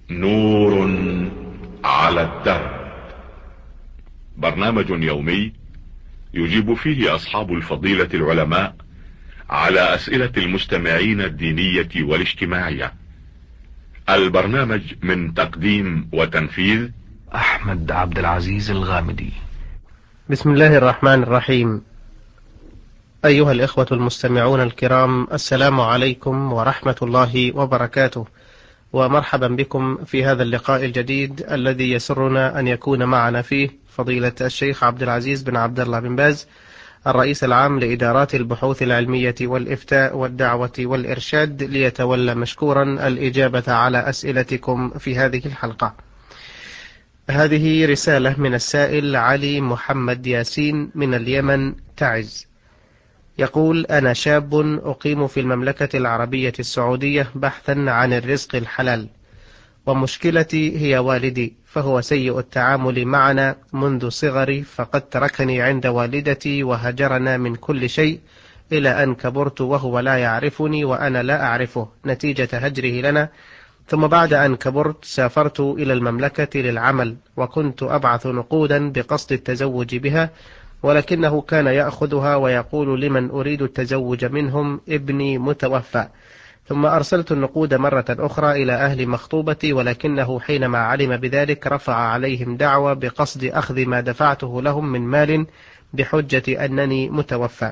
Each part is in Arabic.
نور على الدرب. برنامج يومي يجيب فيه أصحاب الفضيلة العلماء على أسئلة المستمعين الدينية والاجتماعية. البرنامج من تقديم وتنفيذ أحمد عبد العزيز الغامدي. بسم الله الرحمن الرحيم. أيها الإخوة المستمعون الكرام، السلام عليكم ورحمة الله وبركاته، ومرحبا بكم في هذا اللقاء الجديد الذي يسرنا أن يكون معنا فيه فضيلة الشيخ عبد العزيز بن عبد الله بن باز، الرئيس العام لإدارات البحوث العلمية والإفتاء والدعوة والإرشاد، ليتولى مشكورا الإجابة على أسئلتكم في هذه الحلقة. هذه رسالة من السائل علي محمد ياسين من اليمن تعز. يقول: أنا شاب أقيم في المملكة العربية السعودية بحثا عن الرزق الحلال، ومشكلتي هي والدي، فهو سيء التعامل معنا منذ صغري، فقد تركني عند والدتي وهجرنا من كل شيء إلى أن كبرت وهو لا يعرفني وأنا لا أعرفه نتيجة هجره لنا. ثم بعد أن كبرت سافرت إلى المملكة للعمل، وكنت أبعث نقودا بقصد التزوج بها، ولكنه كان يأخذها ويقول لمن أريد التزوج منهم: ابني متوفى. ثم أرسلت النقود مرة أخرى إلى أهل مخطوبتي، ولكنه حينما علم بذلك رفع عليهم دعوى بقصد أخذ ما دفعته لهم من مال بحجة أنني متوفى.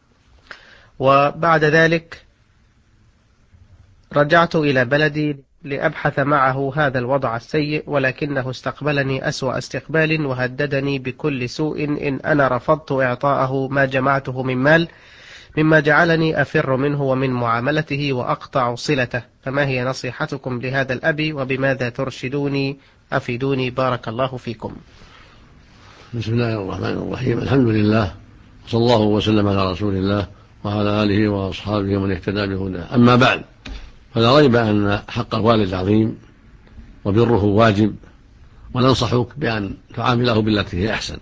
وبعد ذلك رجعت إلى بلدي لأبحث معه هذا الوضع السيء، ولكنه استقبلني أسوأ استقبال وهددني بكل سوء إن أنا رفضت إعطاءه ما جمعته من مال، مما جعلني أفر منه ومن معاملته وأقطع صلته. فما هي نصيحتكم لهذا الأب، وبماذا ترشدوني؟ أفيدوني بارك الله فيكم. بسم الله الرحمن الرحيم. الحمد لله، صلى الله وسلم على رسول الله وعلى آله وأصحابه ومن اهتدى بهداه. أما بعد، فلا ريب أن حق الوالد عظيم وبره واجب، وننصحك بأن تعامله بالتي هي أحسن،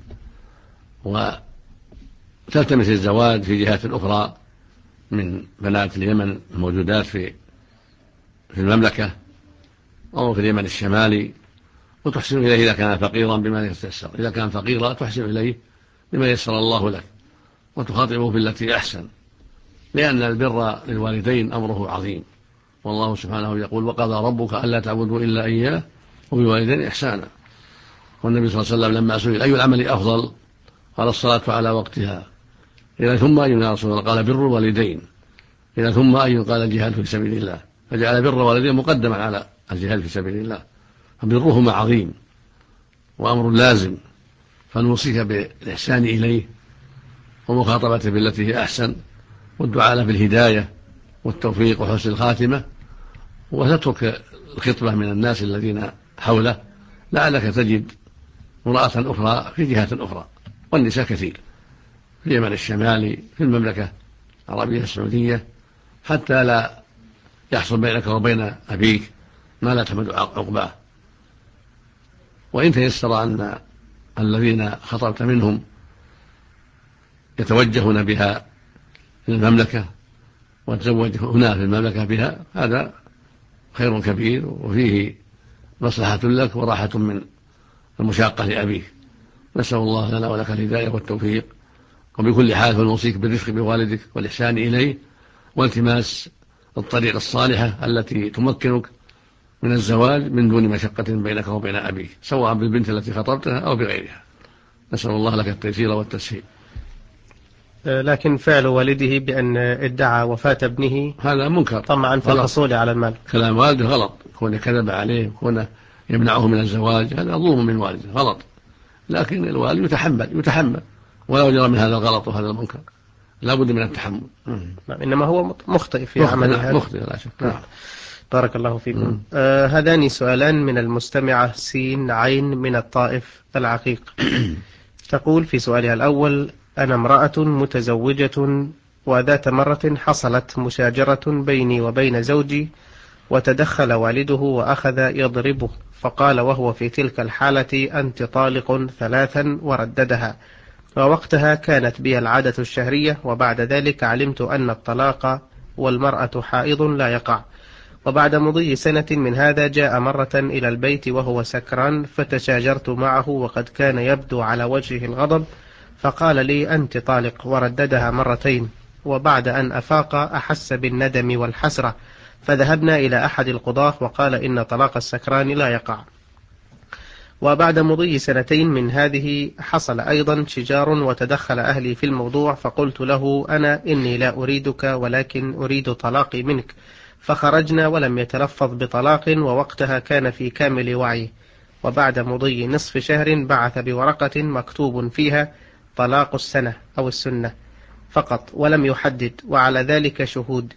وتلتمس الزواج في جهات أخرى من بنات اليمن الموجودات في المملكة أو في اليمن الشمالي، وتحسن إليه إذا كان فقيرا بما يتيسر، إذا كان فقيرا تحسن إليه بما يسر الله لك، وتخاطبه بالتي أحسن، لأن البر للوالدين أمره عظيم. والله سبحانه يقول: وقضى ربك ألا تعبدوا إلا إياه وبالوالدين إحسانا. والنبي صلى الله عليه وسلم لما سئل أي العمل أفضل قال: الصلاة على وقتها. إلى ثم أي يا رسول الله؟ قال: بر الوالدين. إلى ثم أي؟ قال: الجهاد في سبيل الله. فجعل بر الوالدين مقدما على الجهاد في سبيل الله، فبرهما عظيم وأمر لازم، فنوصيك بالإحسان إليه ومخاطبته بالتي هي أحسن، والدعاء له بالهداية والتوفيق وحسن الخاتمة، وتترك الخطبة من الناس الذين حوله، لعلك تجد امرأة أخرى في جهات أخرى. والنساء كثير في اليمن الشمالي، في المملكة العربية السعودية، حتى لا يحصل بينك وبين أبيك ما لا تحمد عقباه. وإن تيسر أن الذين خطبت منهم يتوجهون بها إلى المملكة وتزوج هنا في المملكة بها، هذا خير كبير وفيه مصلحة لك وراحة من المشاقة لأبيك. نسأل الله لنا ولك الهداية والتوفيق. وبكل حال فنوصيك بالرفق بوالدك والإحسان إليه، والتماس الطريق الصالحة التي تمكنك من الزواج من دون مشقة بينك وبين أبيك، سواء بالبنت التي خطبتها أو بغيرها. نسأل الله لك التيسير والتسهيل. لكن فعل والده بأن ادعى وفاة ابنه هذا منكر طمعا في الحصول على المال. كلام والده غلط، كونه كذب عليه وكونه يمنعه من الزواج، هذا ظلم من والده غلط. لكن الوالد يتحمل ولا يجرى من هذا الغلط وهذا المنكر، لا بد من التحمل. إنما هو مخطئ في عمل هذا. مخطئ لا شك. بارك الله فيكم. هذان سؤالان من المستمعة سين عين من الطائف العقيق. تقول في سؤالها الأول: أنا امرأة متزوجة، وذات مرة حصلت مشاجرة بيني وبين زوجي، وتدخل والده وأخذ يضربه، فقال وهو في تلك الحالة: أنت طالق 3، ورددها. ووقتها كانت بي العادة الشهرية، وبعد ذلك علمت أن الطلاق والمرأة حائض لا يقع، وبعد مضي سنة من هذا جاء مرة إلى البيت وهو سكران، فتشاجرت معه وقد كان يبدو على وجهه الغضب، فقال لي: أنت طالق، ورددها مرتين. وبعد أن أفاق أحس بالندم والحسرة، فذهبنا إلى أحد القضاة وقال إن طلاق السكران لا يقع. وبعد مضي سنتين من هذه حصل أيضا شجار، وتدخل أهلي في الموضوع، فقلت له: أنا إني لا أريدك ولكن أريد طلاقي منك. فخرجنا ولم يتلفظ بطلاق، ووقتها كان في كامل وعيه. وبعد مضي نصف شهر بعث بورقة مكتوب فيها طلاق السنة أو السنة فقط، ولم يحدد، وعلى ذلك شهود.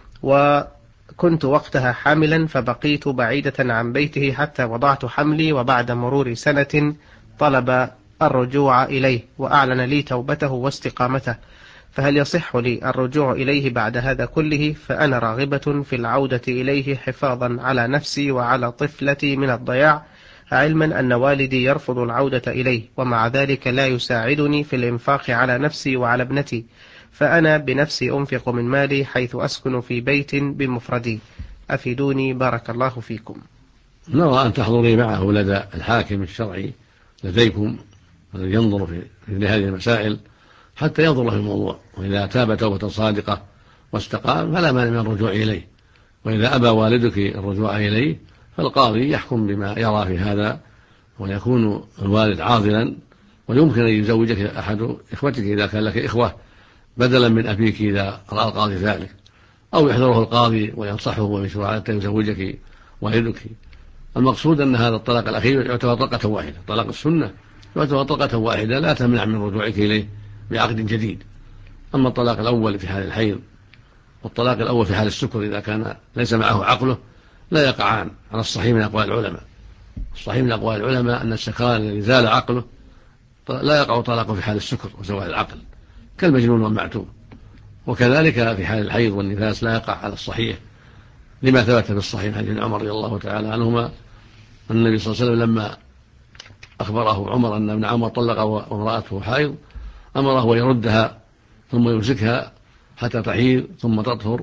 وكنت وقتها حاملا، فبقيت بعيدة عن بيته حتى وضعت حملي، وبعد مرور سنة طلب الرجوع إليه وأعلن لي توبته واستقامته، فهل يصح لي الرجوع إليه بعد هذا كله؟ فأنا راغبة في العودة إليه حفاظا على نفسي وعلى طفلتي من الضياع، علما أن والدي يرفض العودة إليه، ومع ذلك لا يساعدني في الإنفاق على نفسي وعلى ابنتي، فأنا بنفسي أنفق من مالي حيث أسكن في بيت بمفردي. أفيدوني بارك الله فيكم. نرى أن تحضري معه لدى الحاكم الشرعي لديكم الذي ينظر في هذه المسائل حتى ينظر له الموضوع، وإذا تاب توبة صادقة واستقام فلا مانع من الرجوع إليه، وإذا أبى والدك الرجوع إليه فالقاضي يحكم بما يرى في هذا، ويكون الوالد عاضلا، ويمكن أن يزوجك أحد إخوتك إذا كان لك إخوة بدلا من أبيك إذا رأى القاضي ذلك، أو يحضره القاضي وينصحه ويشرع حتى يزوجك والدك. المقصود أن هذا الطلاق الأخير يعتبر طلقة واحدة، طلاق السنة يعتبر طلقة واحدة لا تمنع من رجوعك إليه بعقد جديد. أما الطلاق الأول في حال الحيض والطلاق الأول في حال السكر إذا كان ليس معه عقله لا يقعان على الصحيح من أقوال العلماء. الصحيح من أقوال العلماء أن السكران الذي زال عقله لا يقع طلاقه في حال السكر وزوال العقل كالمجنون والمعتوه، وكذلك في حال الحيض والنفاس لا يقع على الصحيح، لما ثبت في الصحيح عن ابن عمر رضي الله تعالى عنهما أن النبي صلى الله عليه وسلم لما أخبره عمر أن ابن عمر طلق وامرأته حائض أمره أن يردها ثم يمسكها حتى تحيض ثم تطهر،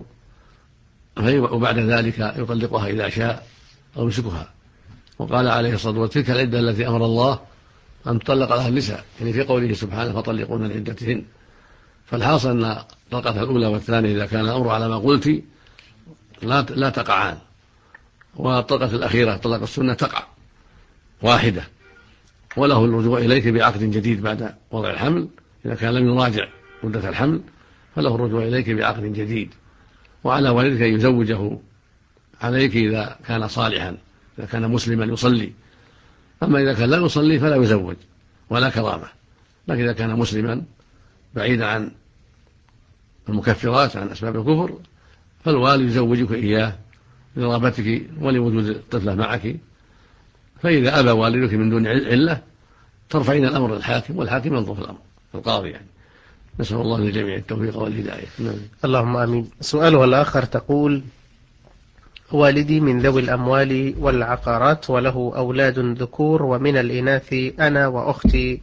وبعد ذلك يطلقها إذا شاء أو يمسكها. وقال عليه الصلاة والسلام: تلك العدة التي أمر الله أن تطلق لها النساء، يعني في قوله سبحانه: فطلقون لعدتهن. فالحاصل أن الطلقة الأولى والثانية إذا كان الأمر على ما قلت لا تقعان، والطلقة الأخيرة طلق السنة تقع واحدة، وله الرجوع إليك بعقد جديد بعد وضع الحمل. إذا كان لم يراجع مدة الحمل فله الرجوع إليك بعقد جديد، وعلى والدك أن يزوجه عليك إذا كان صالحا، إذا كان مسلما يصلي. أما إذا كان لا يصلي فلا يزوج ولا كرامة، لكن إذا كان مسلما بعيدا عن المكفرات عن أسباب الكفر فالوالي يزوجك إياه لرغبتك ولوجود الطفلة معك. فإذا أبى والدك من دون علة ترفعين الأمر للحاكم، والحاكم ينظر في الأمر القاضي يعني. نسأل الله للجميع التوفيق والهداية. اللهم آمين. سؤالها الآخر تقول: والدي من ذوي الأموال والعقارات، وله أولاد ذكور، ومن الإناث أنا وأختي،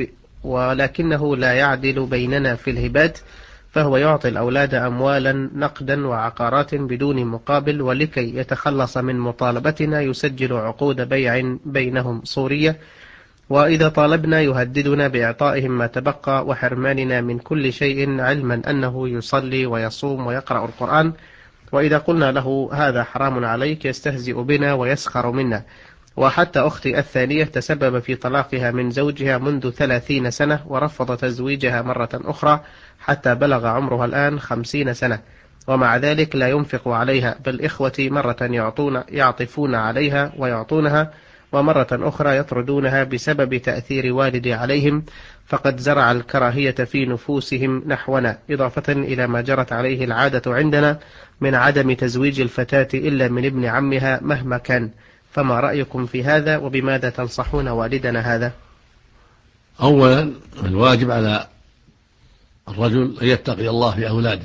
ولكنه لا يعدل بيننا في الهبات، فهو يعطي الأولاد أموالا نقدا وعقارات بدون مقابل، ولكي يتخلص من مطالبتنا يسجل عقود بيع بينهم صورية، وإذا طالبنا يهددنا بإعطائهم ما تبقى وحرماننا من كل شيء، علما أنه يصلي ويصوم ويقرأ القرآن، وإذا قلنا له هذا حرام عليك يستهزئ بنا ويسخر منا. وحتى أختي الثانية تسبب في طلاقها من زوجها منذ 30 سنة، ورفض تزويجها مرة أخرى حتى بلغ عمرها الآن 50 سنة، ومع ذلك لا ينفق عليها، بل إخوتي مرة يعطفون عليها ويعطونها، ومرة أخرى يطردونها بسبب تأثير والدي عليهم، فقد زرع الكراهية في نفوسهم نحونا، إضافة إلى ما جرت عليه العادة عندنا من عدم تزويج الفتاة إلا من ابن عمها مهما كان. فما رأيكم في هذا، وبماذا تنصحون والدنا هذا؟ أولا الواجب على الرجل أن يتقي الله في أولاده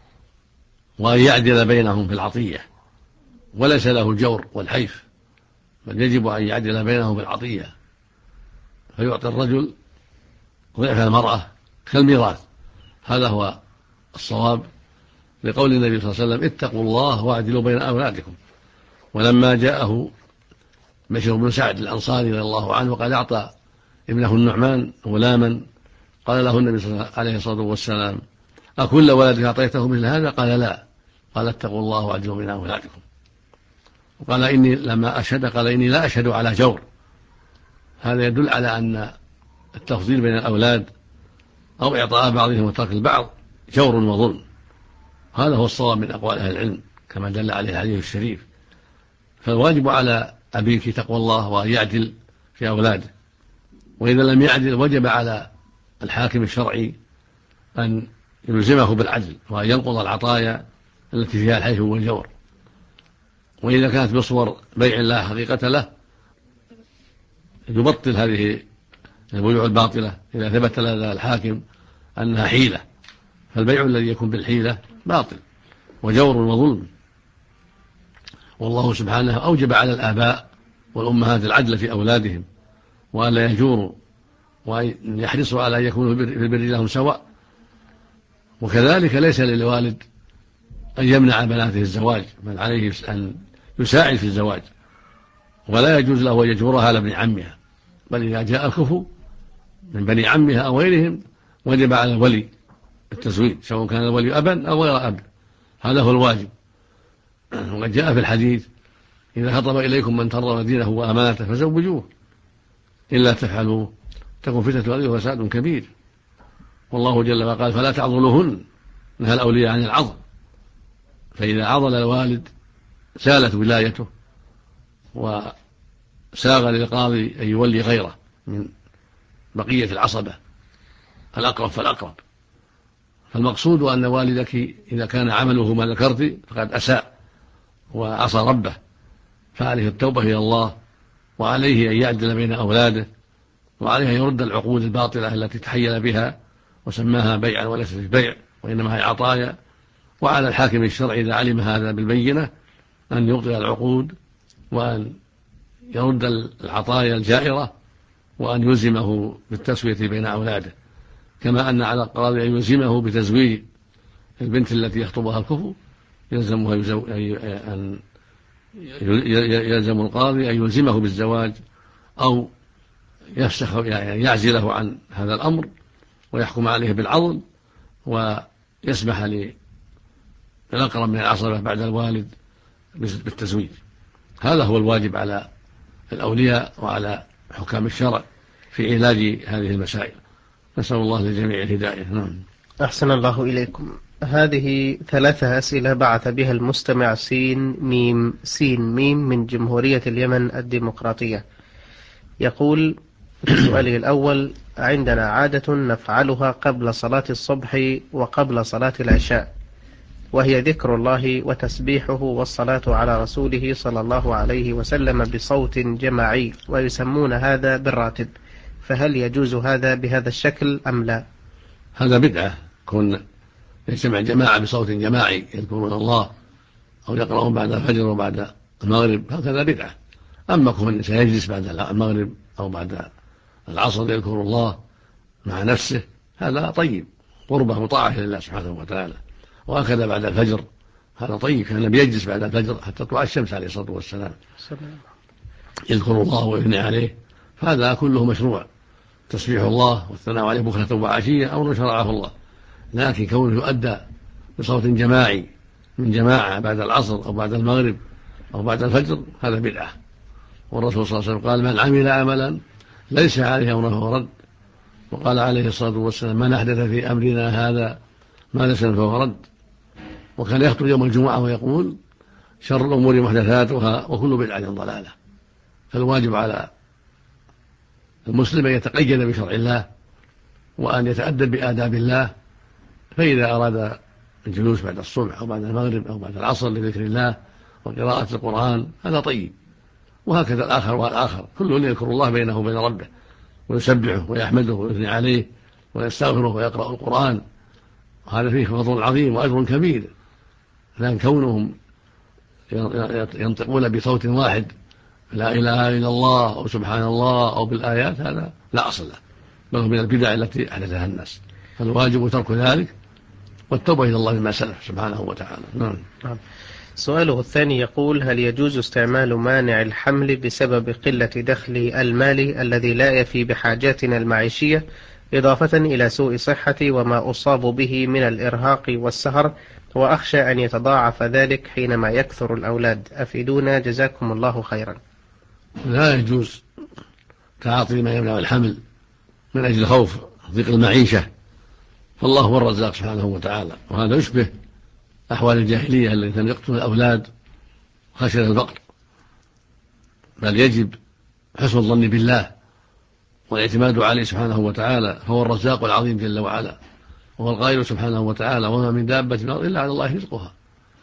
وأن يعدل بينهم في العطية، وليس له الجور والحيف، بل يجب أن يعدل بينهم في العطية، فيعطي الرجل ضعف المرأة كالميراث، هذا هو الصواب لقول النبي صلى الله عليه وسلم: اتقوا الله واعدلوا بين أولادكم. ولما جاءه بشر بن سعد الأنصاري رضي الله عنه وقد أعطى ابنه النعمان غلاما، قال له النبي صلى الله عليه الصلاة والسلام: أكل ولدك أعطيته مثل هذا؟ قال: لا. قال: اتقوا الله واعدلوا بين أولادكم. وقال: إني لما أشهد، قال: إني لا أشهد على جور. هذا يدل على أن التفضيل بين الأولاد أو إعطاء بعضهم وترك البعض جور وظلم. هذا هو الصواب من أقوال أهل العلم كما دل عليه الحديث الشريف. فالواجب على أبيك تقوى الله وأن يعدل في أولاده، وإذا لم يعدل وجب على الحاكم الشرعي أن يلزمه بالعدل وأن ينقض العطايا التي فيها الحيف والجور. وإذا كانت بصور بيع لا حقيقة له يبطل هذه البيوع الباطلة إذا ثبت لدى الحاكم أنها حيلة، فالبيع الذي يكون بالحيلة باطل وجور وظلم. والله سبحانه أوجب على الآباء والأمهات العدل في أولادهم وأن لا يجوروا وأن يحرصوا على أن يكونوا في البر لهم سواء. وكذلك ليس للوالد أن يمنع بناته الزواج، بل عليه أن يساعد في الزواج، ولا يجوز له أن يجبرها على ابن عمها، بل إذا جاء الكفو من بني عمها أو غيرهم وجب على الولي التزويج، سواء كان الولي أبا أو غير أب. هذا هو الواجب. وقد جاء في الحديث: إذا خطب إليكم من ترضون دينه وأمانته فزوجوه، إلا تفعلوا تكن فتنة الأرض وفساد كبير. والله جل وعلا قال: فلا تعضلوهن، نهى الأولياء عن العضل. فإذا عضل الوالد زالت ولايته وساغ للقاضي أن يولي غيره من بقية العصبة الأقرب فالأقرب. فالمقصود أن والدك إذا كان عمله ما ذكرت فقد أساء وعصى ربه، فعليه التوبة إلى الله، وعليه أن يعدل بين أولاده، وعليه أن يرد العقود الباطلة التي تحيل بها وسماها بيعا وليست بيع وإنما هي عطايا. وعلى الحاكم الشرعي إذا علم هذا بالبينة أن يبطل العقود وأن يرد العطايا الجائرة وأن يلزمه بالتسوية بين أولاده، كما أن على القاضي أن يلزمه بتزويج البنت التي يخطبها الكفو، يلزم القاضي أن يلزمه بالزواج أو يفسخ يعني يعزله عن هذا الأمر ويحكم عليه بالعضل ويسمح للأقرب من العصبة بعد الوالد بالتزويج. هذا هو الواجب على الأولياء وعلى حكام الشرع في علاج هذه المسائل. نسأل الله للجميع الهداية. نعم. أحسن الله إليكم. هذه 3 أسئلة بعث بها المستمع سين ميم من جمهورية اليمن الديمقراطية. يقول في سؤاله الأول: عندنا عادة نفعلها قبل صلاة الصبح وقبل صلاة العشاء، وهي ذكر الله وتسبيحه والصلاة على رسوله صلى الله عليه وسلم بصوت جماعي، ويسمون هذا بالراتب، فهل يجوز هذا بهذا الشكل أم لا؟ هذا بدعة، كون يجتمع جماعة بصوت جماعي يذكرون الله أو يقرؤون بعد الفجر وبعد المغرب، هكذا بدعة. أما كون سيجلس بعد المغرب أو بعد العصر يذكر الله مع نفسه، هذا طيب، قربة وطاعة لله سبحانه وتعالى. وهكذا بعد الفجر، هذا طيب، كان النبي يجلس بعد الفجر حتى تطلع الشمس عليه الصلاة والسلام يذكر الله ويثني عليه، فهذا كله مشروع، تسبيح الله والثناء عليه بكرة وعشية أمر شرعه الله. لكن كونه يؤدى بصوت جماعي من جماعة بعد العصر أو بعد المغرب أو بعد الفجر، هذا بدعة. والرسول صلى الله عليه وسلم قال: من عمل عملا ليس عليه أمره فهو رد. وقال عليه الصلاة والسلام: من أحدث في أمرنا هذا ما ليس فهو رد. وكان يخطب يوم الجمعة ويقول: شر الأمور محدثاتها وكل بدعة ضلالة. فالواجب على المسلم أن يتقيد بشرع الله وأن يتأدب بآداب الله، فإذا أراد الجلوس بعد الصبح أو بعد المغرب أو بعد العصر لذكر الله وقراءة القرآن هذا طيب. وهكذا الآخر والآخر، كل يذكر الله بينه وبين ربه ويسبحه ويحمده ويثني عليه ويستغفره ويقرأ القرآن، وهذا فيه فضل عظيم وأجر كبير. لأن كونهم ينطقون بصوت واحد لا إله إلا الله أو سبحان الله أو بالآيات، هذا لا أصل له، بل هو من البدع التي أحدثها الناس. فالواجب ترك ذلك والتوبة إلى الله مما سلف سبحانه وتعالى. نعم. سؤاله الثاني يقول: هل يجوز استعمال مانع الحمل بسبب قلة دخل المالي الذي لا يفي بحاجاتنا المعيشية، إضافة إلى سوء صحتي وما أصاب به من الإرهاق والسهر، وأخشى أن يتضاعف ذلك حينما يكثر الأولاد، أفيدونا جزاكم الله خيرا. لا يجوز تعاطي ما يمنع الحمل من أجل خوف ضيق المعيشة، فالله هو الرزاق سبحانه وتعالى، وهذا يشبه أحوال الجاهلية التي كانوا يقتلون الأولاد خشية الفقر، بل يجب حسن الظن بالله والاعتماد عليه سبحانه وتعالى، فهو الرزاق العظيم جل وعلا، وهو القائل سبحانه وتعالى: وما من دابة في الأرض إلا على الله رزقها.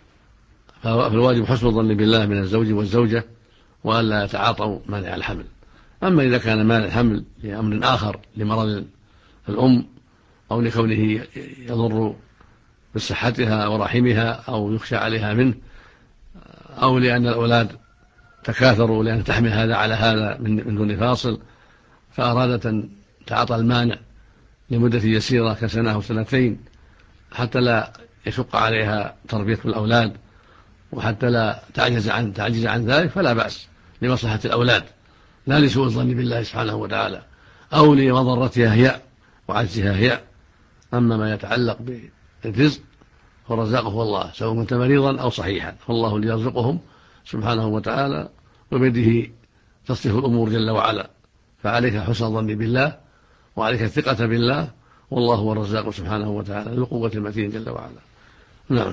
فالواجب حسن الظن بالله من الزوج والزوجة، وألا يتعاطوا مانع الحمل. أما إذا كان مانع الحمل لأمر آخر، لمرض الأم أو لكونه يضر بصحتها ورحمها أو يخشى عليها منه، أو لأن الأولاد تكاثروا لأن تحمل هذا على هذا من دون فاصل، فأرادت أن تعاطى المانع لمدة يسيرة كسنة أو سنتين حتى لا يشق عليها تربية الأولاد، وحتى لا تعجز عن ذلك، فلا بأس لمصلحة الأولاد، لا لسوء الظن بالله سبحانه وتعالى أو لمضرتها هي وعجزها هي. أما ما يتعلق بالرزق فالرزاق هو الله، سواء كنت مريضا أو صحيحا، فالله اللي يرزقهم سبحانه وتعالى، وبيده تصرف الأمور جل وعلا. فعليك حسن الظن بالله، وعليك الثقة بالله، والله هو الرزاق سبحانه وتعالى ذو القوة المتين جل وعلا. نعم.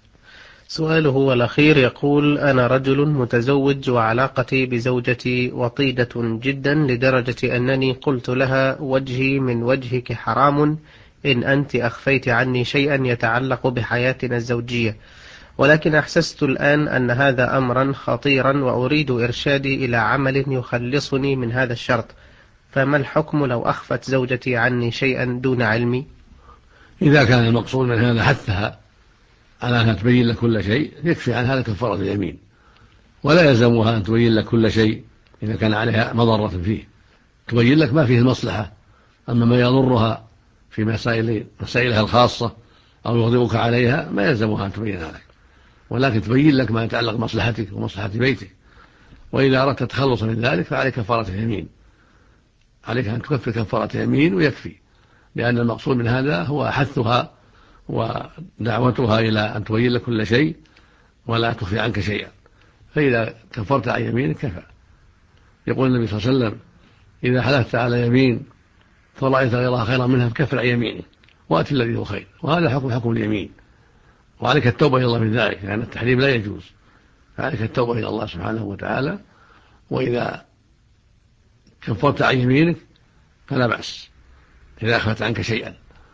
سؤاله الأخير يقول: أنا رجل متزوج وعلاقتي بزوجتي وطيدة جدا لدرجة أنني قلت لها: وجهي من وجهك حرام إن أنت أخفيت عني شيئا يتعلق بحياتنا الزوجية، ولكن أحسست الآن أن هذا أمرا خطيرا وأريد إرشادي إلى عمل يخلصني من هذا الشرط، فما الحكم لو أخفت زوجتي عني شيئا دون علمي؟ إذا كان المقصود من هذا حثها على أن تبين لك كل شيء، يكفي عن هذا كفارة اليمين، ولا يلزمها أن تبين لك كل شيء إذا كان عليها مضرة فيه، تبين لك ما فيه المصلحة. أما ما يضرها في مسائلها الخاصة أو يغضبك عليها ما يلزمها أن تبين لك، ولكن تبين لك ما يتعلق بمصلحتك ومصلحة بيتك. وإذا أردت التخلص من ذلك فعليك كفارة اليمين، عليك أن تكفر كفارة يمين ويكفي، لأن المقصود من هذا هو حثها ودعوتها إلى أن تبين لك كل شيء ولا تخفي عنك شيئا، فإذا كفرت عن يمينك كفى. يقول النبي صلى الله عليه وسلم: إذا حلفت على يمين فرأيت غيرها خيرا منها فكفر عن يمينك وأتي الذي هو خير. وهذا حكم اليمين، وعليك التوبة إلى الله من ذلك، لأن التحريم لا يجوز، فعليك التوبة إلى الله سبحانه وتعالى. وإذا كفرت عن يمينك فلا بأس إذا أخفت عنك شيئا،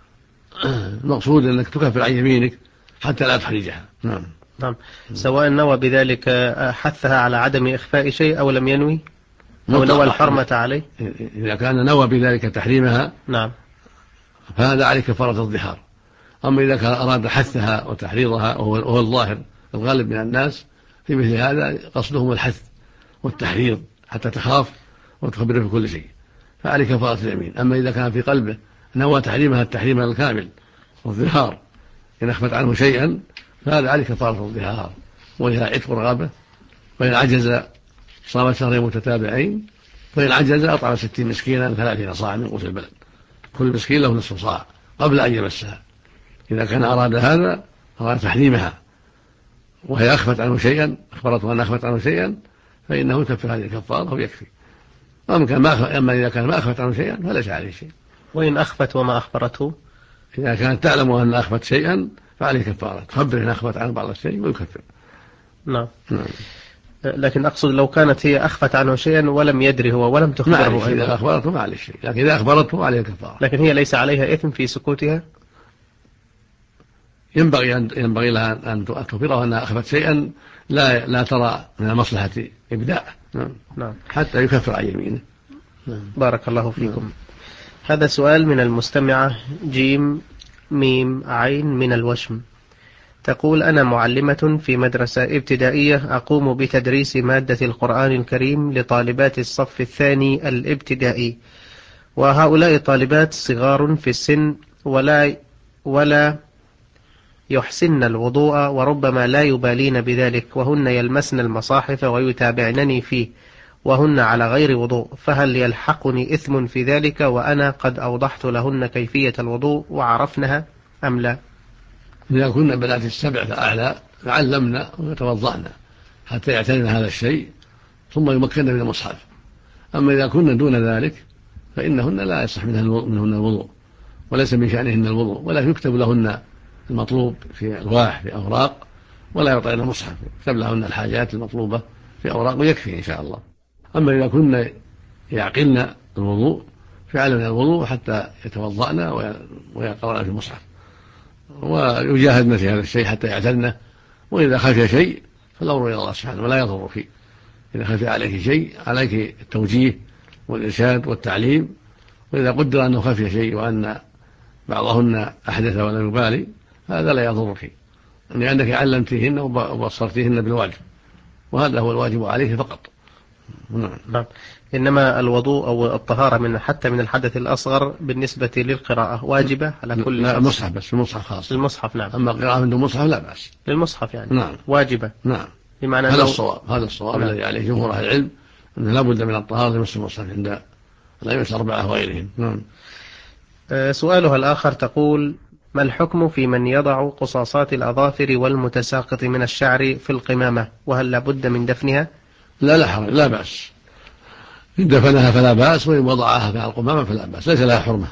المقصود أنك تكفر عن يمينك حتى لا تحرجها. نعم. سواء نوى بذلك حثها على عدم إخفاء شيء أو لم ينوي، أو نوى الحرمة عليه. إذا كان نوى بذلك تحريمها نعم فهذا عليك كفارة الظهار. أما إذا كان أراد حثها وتحريضها وهو الظاهر الغالب من الناس في مثل هذا قصدهم الحث والتحريض حتى تخاف وتخبره في كل شيء، فعليك كفارة اليمين. أما إذا كان في قلبه نوى تحريمها التحريم الكامل والظهار، إن أخفت عنه شيئا فهذا عليك كفارة الظهار، وهي عتق رغبة، وإن عجز صام شهرين متتابعين، فإن عجز أطعم 60 مسكينا 30 صاع من قوت البلد، كل مسكين له نصف صاع قبل أن يمسها. إذا كان أراد هذا أراد تحريمها وهي أخفت عنه شيئا، أخبرته أن أخفت عنه شيئا، فإنه يكفر هذه الكفارة ويكفي. أما إذا كان ما أخفت عنه شيئا فليس عليه شيء. وإن أخفت وما أخبرته، إذا كانت تعلم أن أخفت شيئا فعليه كفارة، تخبر إن أخفت عنه بعض الشيء ويكفر. نعم. لكن أقصد لو كانت هي أخفت عنه شيئا ولم يدري هو ولم تخبره، إذا أخبرته ما عليه شيء، لكن إذا أخبرته عليه كفارة. لكن هي ليس عليها إثم في سكوتها؟ ينبغي لها أن تخبره أنها أخفت شيئا لا ترى من المصلحة إبداء. نعم. حتى يكفر عن يمينه. بارك الله فيكم. هذا سؤال من المستمعة جيم ميم عين من الوشم، تقول: أنا معلمة في مدرسة ابتدائية أقوم بتدريس مادة القرآن الكريم لطالبات الصف الثاني الابتدائي، وهؤلاء الطالبات صغار في السن ولا يحسن الوضوء وربما لا يبالين بذلك، وهن يلمسن المصاحف ويتابعنني فيه وهن على غير وضوء، فهل يلحقني إثم في ذلك وأنا قد أوضحت لهن كيفية الوضوء وعرفنها أم لا؟ إذا كنا بنات السبع فأعلى فعلمنا وتوضأنا حتى يعتنينا هذا الشيء ثم يمكننا من المصحف. أما إذا كنا دون ذلك فإنهن لا يصح منهن الوضوء، وليس من شأنهن الوضوء، ولا يكتب لهن المطلوب في ألواح في أوراق، ولا يعطينا المصحف، يكتب لهن الحاجات المطلوبة في أوراق ويكفي إن شاء الله. أما إذا كنا يعقلن الوضوء فعلنا الوضوء حتى يتوضأنا ويقرأنا في المصحف ويجاهدنا في هذا الشيء حتى يعتلنا. وإذا خفي شيء فالأمر إلى الله سبحانه ولا يضرك. إذا خفي عليك شيء عليك التوجيه والإرشاد والتعليم، وإذا قدر أنه خفي شيء وأن بعضهن أحدث ولم يبالي هذا لا يضرك، لأنك علمتهن وبصرتهن بالواجب، وهذا هو الواجب عليه فقط. نعم. إنما الوضوء أو الطهارة حتى من الحدث الأصغر بالنسبة للقراءة واجبة على كل شخص. المصحف بس، المصحف خاص. المصحف نعم. أما القراءة من دون مصحف لا بأس. للمصحف يعني نعم. واجبة. نعم. بمعنى هذا الصواب، هذا الصواب نعم. الذي عليه جمهور أهل العلم أنه لا بد من الطهارة لمس المصحف عند الأئمة الأربعة وغيرهم. نعم. سؤالها الآخر تقول: ما الحكم في من يضع قصاصات الأظافر والمتساقط من الشعر في القمامة، وهل لابد من دفنها؟ لا حرج، لا بأس. إن دفنها فلا بأس، وإن وضعها في القمامة فلا بأس، ليس لها حرمة.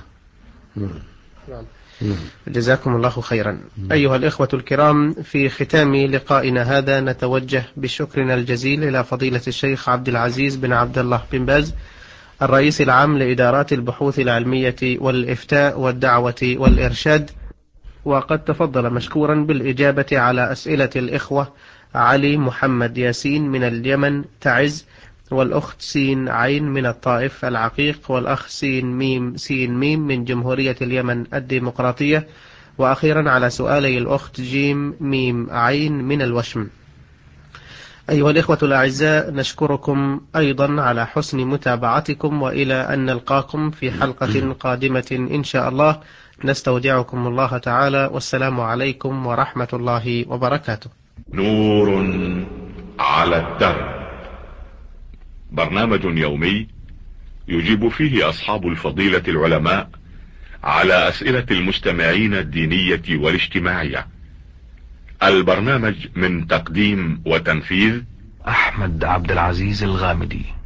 جزاكم الله خيرا. أيها الإخوة الكرام، في ختام لقائنا هذا نتوجه بشكرنا الجزيل إلى فضيلة الشيخ عبد العزيز بن عبد الله بن باز، الرئيس العام لإدارات البحوث العلمية والإفتاء والدعوة والإرشاد، وقد تفضل مشكورا بالإجابة على أسئلة الإخوة علي محمد ياسين من اليمن تعز، والأخت سين عين من الطائف العقيق، والأخ سين ميم سين ميم من جمهورية اليمن الديمقراطية، وأخيرا على سؤالي الأخت جيم ميم عين من الوشم. أيها الإخوة الأعزاء، نشكركم أيضا على حسن متابعتكم، وإلى أن نلقاكم في حلقة قادمة إن شاء الله، نستودعكم الله تعالى، والسلام عليكم ورحمة الله وبركاته. نور على الدرب، برنامج يومي يجيب فيه أصحاب الفضيلة العلماء على أسئلة المستمعين الدينية والاجتماعية. البرنامج من تقديم وتنفيذ أحمد عبد العزيز الغامدي.